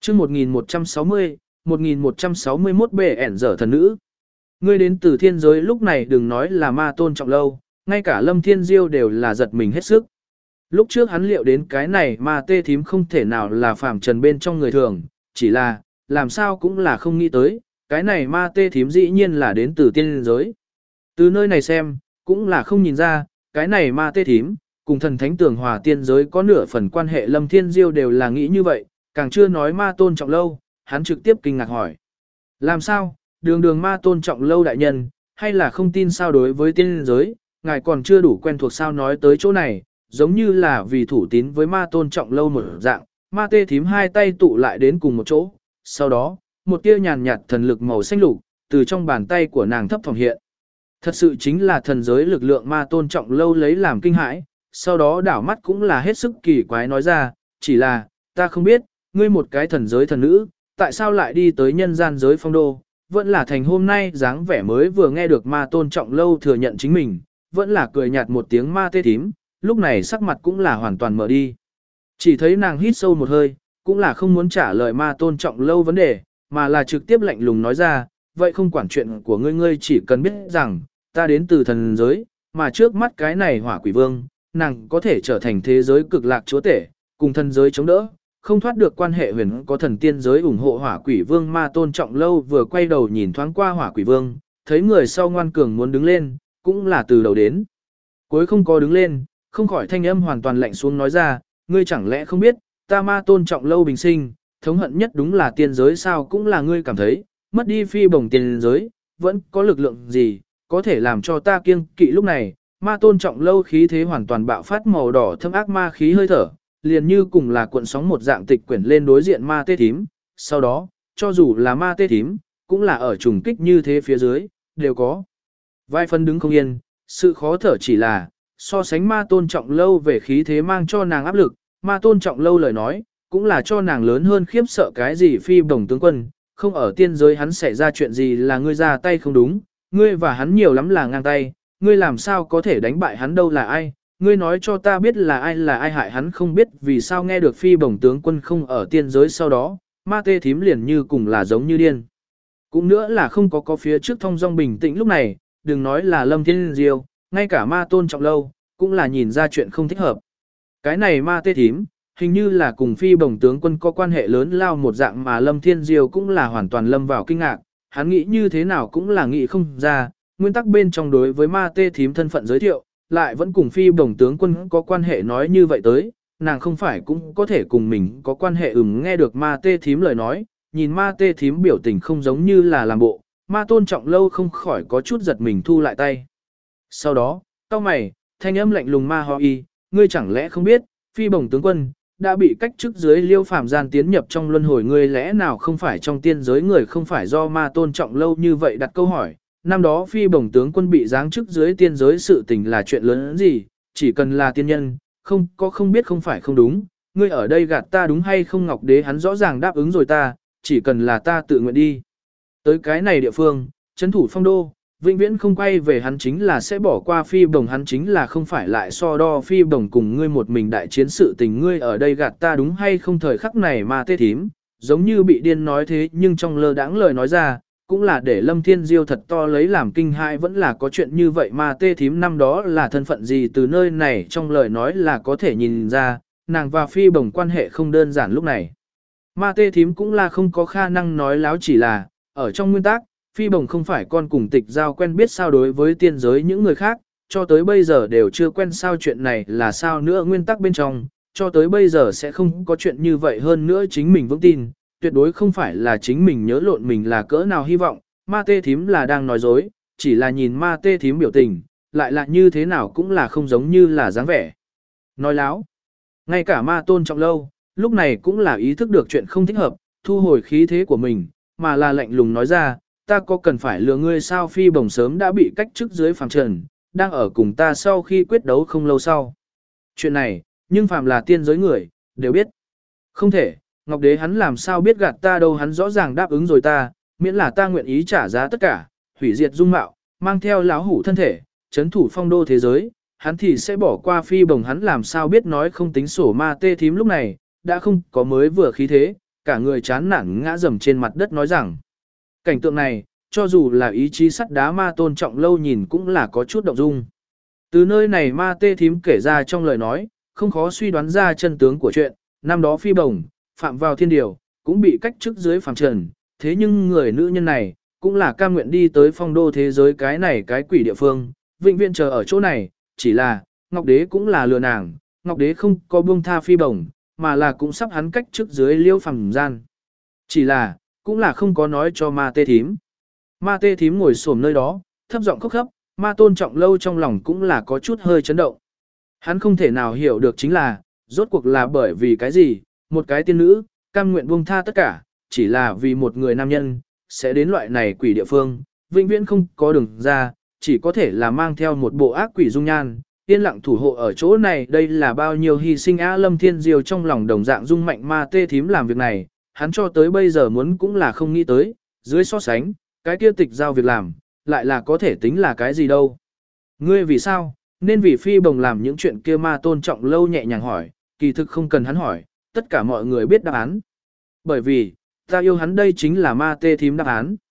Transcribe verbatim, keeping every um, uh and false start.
chương một nghìn một trăm sáu mươi, một nghìn một trăm sáu mươi mốt bệ ẻn dở thần nữ. Ngươi đến từ thiên giới lúc này đừng nói là ma tôn trọng lâu, ngay cả Lâm Thiên Diêu đều là giật mình hết sức. Lúc trước hắn liệu đến cái này ma tê thím không thể nào là phàm trần bên trong người thường, chỉ là, làm sao cũng là không nghĩ tới, cái này ma tê thím dĩ nhiên là đến từ tiên giới. Từ nơi này xem, cũng là không nhìn ra, cái này ma tê thím, cùng thần thánh tường hòa tiên giới có nửa phần quan hệ. Lâm Thiên Diêu đều là nghĩ như vậy, càng chưa nói ma tôn trọng lâu, hắn trực tiếp kinh ngạc hỏi. Làm sao, đường đường ma tôn trọng lâu đại nhân, hay là không tin sao đối với tiên giới, ngài còn chưa đủ quen thuộc sao nói tới chỗ này, giống như là vì thủ tín với ma tôn trọng lâu một dạng, ma tê thím hai tay tụ lại đến cùng một chỗ, sau đó, một tia nhàn nhạt thần lực màu xanh lục, từ trong bàn tay của nàng thấp phòng hiện. Thật sự chính là thần giới lực lượng ma tôn trọng lâu lấy làm kinh hãi, sau đó đảo mắt cũng là hết sức kỳ quái nói ra, chỉ là, ta không biết, ngươi một cái thần giới thần nữ, tại sao lại đi tới nhân gian giới phong đô, vẫn là thành hôm nay dáng vẻ mới vừa nghe được ma tôn trọng lâu thừa nhận chính mình, vẫn là cười nhạt một tiếng ma tê thím, lúc này sắc mặt cũng là hoàn toàn mở đi. Chỉ thấy nàng hít sâu một hơi, cũng là không muốn trả lời ma tôn trọng lâu vấn đề, mà là trực tiếp lạnh lùng nói ra, vậy không quản chuyện của ngươi ngươi chỉ cần biết rằng, ta đến từ thần giới, mà trước mắt cái này hỏa quỷ vương, nàng có thể trở thành thế giới cực lạc chúa tể, cùng thần giới chống đỡ, không thoát được quan hệ huyền có thần tiên giới ủng hộ hỏa quỷ vương. Ma tôn trọng lâu vừa quay đầu nhìn thoáng qua hỏa quỷ vương, thấy người sau ngoan cường muốn đứng lên, cũng là từ đầu đến cuối không có đứng lên, không khỏi thanh âm hoàn toàn lạnh xuống nói ra, ngươi chẳng lẽ không biết, ta ma tôn trọng lâu bình sinh, thống hận nhất đúng là tiên giới sao, cũng là ngươi cảm thấy, mất đi phi bổng tiên giới, vẫn có lực lượng gì, có thể làm cho ta kiêng kỵ. Lúc này, ma tôn trọng lâu khí thế hoàn toàn bạo phát màu đỏ thâm ác ma khí hơi thở, liền như cùng là cuộn sóng một dạng tịch quyển lên đối diện ma tê thím, sau đó, cho dù là ma tê thím, cũng là ở trùng kích như thế phía dưới, đều có vài phần đứng không yên, sự khó thở chỉ là, so sánh ma tôn trọng lâu về khí thế mang cho nàng áp lực, ma tôn trọng lâu lời nói, cũng là cho nàng lớn hơn khiếp sợ cái gì phi bổng tướng quân, không ở tiên giới hắn xảy ra chuyện gì là ngươi ra tay không đúng, ngươi và hắn nhiều lắm là ngang tay, ngươi làm sao có thể đánh bại hắn đâu là ai, ngươi nói cho ta biết là ai là ai hại hắn không biết vì sao nghe được phi bổng tướng quân không ở tiên giới sau đó, ma tê thím liền như cùng là giống như điên. Cũng nữa là không có có phía trước thông dong bình tĩnh lúc này, đừng nói là Lâm Thiên Diêu, ngay cả ma tôn trọng lâu, cũng là nhìn ra chuyện không thích hợp. Cái này ma tê thím, hình như là cùng phi bổng tướng quân có quan hệ lớn lao một dạng mà Lâm Thiên Diêu cũng là hoàn toàn lâm vào kinh ngạc, hắn nghĩ như thế nào cũng là nghĩ không ra, nguyên tắc bên trong đối với ma tê thím thân phận giới thiệu, lại vẫn cùng phi bổng tướng quân có quan hệ nói như vậy tới, nàng không phải cũng có thể cùng mình có quan hệ. Ừm nghe được ma tê thím lời nói, nhìn ma tê thím biểu tình không giống như là làm bộ, ma tôn trọng lâu không khỏi có chút giật mình thu lại tay. Sau đó, cau mày, thanh âm lạnh lùng ma ho y, ngươi chẳng lẽ không biết, phi bổng tướng quân, đã bị cách chức dưới liêu phàm gian tiến nhập trong luân hồi, ngươi lẽ nào không phải trong tiên giới người không phải do ma tôn trọng lâu như vậy đặt câu hỏi. Năm đó phi bổng tướng quân bị giáng chức dưới tiên giới sự tình là chuyện lớn gì, chỉ cần là tiên nhân, không có không biết không phải không đúng, ngươi ở đây gạt ta đúng hay không. Ngọc Đế hắn rõ ràng đáp ứng rồi ta, chỉ cần là ta tự nguyện đi tới cái này địa phương, trấn thủ phong đô, vĩnh viễn không quay về, hắn chính là sẽ bỏ qua phi bổng, hắn chính là không phải lại so đo phi bổng cùng ngươi một mình đại chiến sự tình, ngươi ở đây gạt ta đúng hay không. Thời khắc này ma tê thím, giống như bị điên nói thế nhưng trong lơ đãng lời nói ra, cũng là để Lâm Thiên Diêu thật to lấy làm kinh hãi, vẫn là có chuyện như vậy. Ma tê thím năm đó là thân phận gì, từ nơi này trong lời nói là có thể nhìn ra, nàng và phi bổng quan hệ không đơn giản. Lúc này, ma tê thím cũng là không có khả năng nói láo, chỉ là, ở trong nguyên tắc, phi bổng không phải con cùng tịch giao quen biết sao, đối với tiên giới những người khác, cho tới bây giờ đều chưa quen sao, chuyện này là sao nữa, nguyên tắc bên trong, cho tới bây giờ sẽ không có chuyện như vậy. Hơn nữa chính mình vững tin, tuyệt đối không phải là chính mình nhớ lộn mình là cỡ nào hy vọng, ma tê thím là đang nói dối, chỉ là nhìn ma tê thím biểu tình, lại là như thế nào cũng là không giống như là dáng vẻ nói láo. Ngay cả ma tôn trọng lâu, lúc này cũng là ý thức được chuyện không thích hợp, thu hồi khí thế của mình, mà là lạnh lùng nói ra, ta có cần phải lừa ngươi sao, phi bổng sớm đã bị cách chức dưới phàm trần, đang ở cùng ta sau khi quyết đấu không lâu sau. Chuyện này, nhưng phàm là tiên giới người, đều biết. Không thể, Ngọc Đế hắn làm sao biết gạt ta đâu, hắn rõ ràng đáp ứng rồi ta, miễn là ta nguyện ý trả giá tất cả, hủy diệt dung mạo, mang theo láo hủ thân thể, chấn thủ phong đô thế giới, hắn thì sẽ bỏ qua phi bổng, hắn làm sao biết nói không tính sổ. Ma tê thím lúc này, đã không có mới vừa khí thế, cả người chán nản ngã rầm trên mặt đất nói rằng. Cảnh tượng này, cho dù là ý chí sắt đá ma tôn trọng lâu nhìn cũng là có chút động dung. Từ nơi này ma tê thím kể ra trong lời nói, không khó suy đoán ra chân tướng của chuyện, năm đó phi bồng, phạm vào thiên điều, cũng bị cách chức dưới phàm trần, thế nhưng người nữ nhân này, cũng là cam nguyện đi tới phong đô thế giới cái này cái quỷ địa phương, vĩnh viễn chờ ở chỗ này, chỉ là, Ngọc Đế cũng là lừa nàng, Ngọc Đế không có buông tha phi bồng, mà là cũng sắp hắn cách chức dưới liêu phàm gian. Chỉ là, cũng là không có nói cho ma tê thím. Ma tê thím ngồi xổm nơi đó, thấp giọng khóc khóc, ma tôn trọng lâu trong lòng cũng là có chút hơi chấn động. Hắn không thể nào hiểu được chính là, rốt cuộc là bởi vì cái gì, một cái tiên nữ, cam nguyện buông tha tất cả, chỉ là vì một người nam nhân, sẽ đến loại này quỷ địa phương, vĩnh viễn không có đường ra, chỉ có thể là mang theo một bộ ác quỷ dung nhan, yên lặng thủ hộ ở chỗ này, đây là bao nhiêu hy sinh á. Lâm Thiên Diêu trong lòng đồng dạng dung mạnh ma tê thím làm việc này, hắn cho tới bây giờ muốn cũng là không nghĩ tới, dưới so sánh, cái kia tịch giao việc làm, lại là có thể tính là cái gì đâu. Ngươi vì sao, nên vì phi bồng làm những chuyện kia ma tôn trọng lâu nhẹ nhàng hỏi, kỳ thực không cần hắn hỏi, tất cả mọi người biết đáp án. Bởi vì, ta yêu hắn đây chính là ma tê thím đáp án.